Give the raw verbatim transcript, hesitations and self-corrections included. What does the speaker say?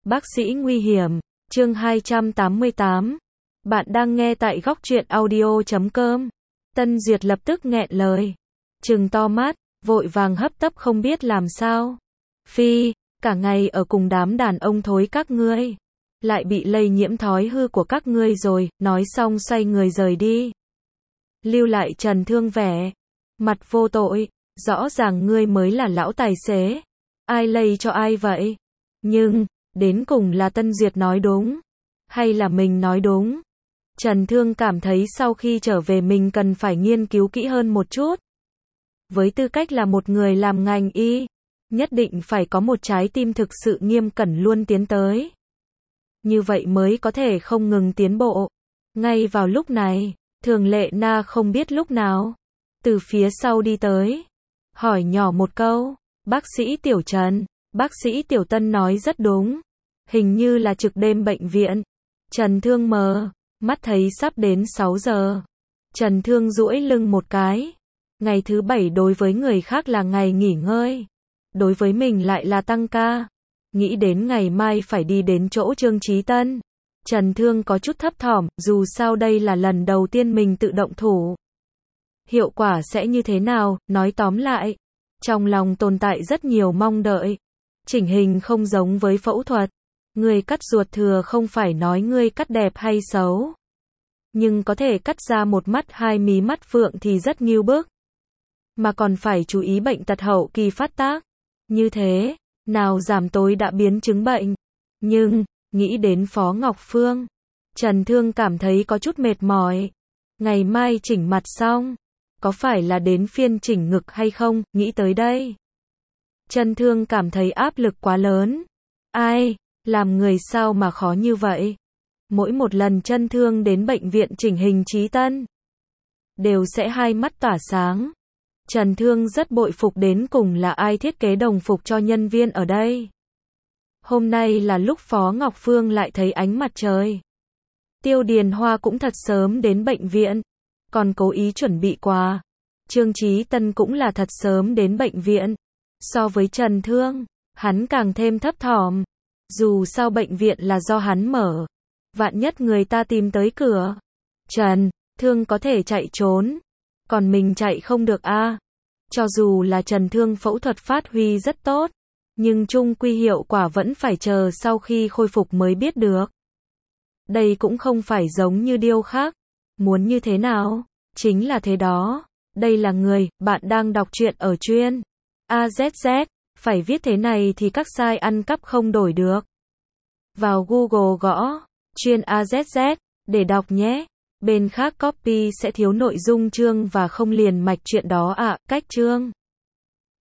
Bác sĩ nguy hiểm, chương hai trăm tám mươi tám. Bạn đang nghe tại góc truyện audio chấm com. Tân Duyệt lập tức nghẹn lời, trừng to mắt, vội vàng hấp tấp không biết làm sao. Phi, cả ngày ở cùng đám đàn ông thối các ngươi, lại bị lây nhiễm thói hư của các ngươi rồi, nói xong xoay người rời đi. Lưu lại Trần Thương vẻ mặt vô tội, rõ ràng ngươi mới là lão tài xế, ai lây cho ai vậy? Nhưng, đến cùng là Tân Duyệt nói đúng, hay là mình nói đúng? Trần Thương cảm thấy sau khi trở về mình cần phải nghiên cứu kỹ hơn một chút. Với tư cách là một người làm ngành y, nhất định phải có một trái tim thực sự nghiêm cẩn luôn tiến tới. Như vậy mới có thể không ngừng tiến bộ. Ngay vào lúc này, Thường Lệ Na không biết lúc nào, từ phía sau đi tới, hỏi nhỏ một câu, bác sĩ Tiểu Trần, bác sĩ Tiểu Tân nói rất đúng, hình như là trực đêm bệnh viện. Trần Thương mờ mắt thấy sắp đến sáu giờ. Trần Thương duỗi lưng một cái. Ngày thứ bảy đối với người khác là ngày nghỉ ngơi, đối với mình lại là tăng ca. Nghĩ đến ngày mai phải đi đến chỗ Trương Chí Tân, Trần Thương có chút thấp thỏm, dù sao đây là lần đầu tiên mình tự động thủ. Hiệu quả sẽ như thế nào, nói tóm lại, trong lòng tồn tại rất nhiều mong đợi. Chỉnh hình không giống với phẫu thuật, người cắt ruột thừa không phải nói ngươi cắt đẹp hay xấu, nhưng có thể cắt ra một mắt hai mí mắt phượng thì rất nghiêu bức, mà còn phải chú ý bệnh tật hậu kỳ phát tác. Như thế, nào giảm tối đã biến chứng bệnh. Nhưng, nghĩ đến Phó Ngọc Phương, Trần Thương cảm thấy có chút mệt mỏi. Ngày mai chỉnh mặt xong, có phải là đến phiên chỉnh ngực hay không, nghĩ tới đây. Trần Thương cảm thấy áp lực quá lớn. Ai, làm người sao mà khó như vậy? Mỗi một lần Trần Thương đến bệnh viện chỉnh hình Chí Tân, đều sẽ hai mắt tỏa sáng. Trần Thương rất bội phục đến cùng là ai thiết kế đồng phục cho nhân viên ở đây. Hôm nay là lúc Phó Ngọc Phương lại thấy ánh mặt trời. Tiêu Điền Hoa cũng thật sớm đến bệnh viện, còn cố ý chuẩn bị quà. Trương Chí Tân cũng là thật sớm đến bệnh viện. So với Trần Thương, hắn càng thêm thấp thỏm. Dù sao bệnh viện là do hắn mở, vạn nhất người ta tìm tới cửa, Trần Thương có thể chạy trốn, còn mình chạy không được a. À. Cho dù là Trần Thương phẫu thuật phát huy rất tốt, nhưng chung quy hiệu quả vẫn phải chờ sau khi khôi phục mới biết được. Đây cũng không phải giống như điêu khắc, muốn như thế nào, chính là thế đó. Đây là người, bạn đang đọc truyện ở chuyên a zét zét, phải viết thế này thì các sai ăn cắp không đổi được. Vào Google gõ chuyên a zét zét để đọc nhé. Bên khác copy sẽ thiếu nội dung chương và không liền mạch chuyện đó ạ. À, cách chương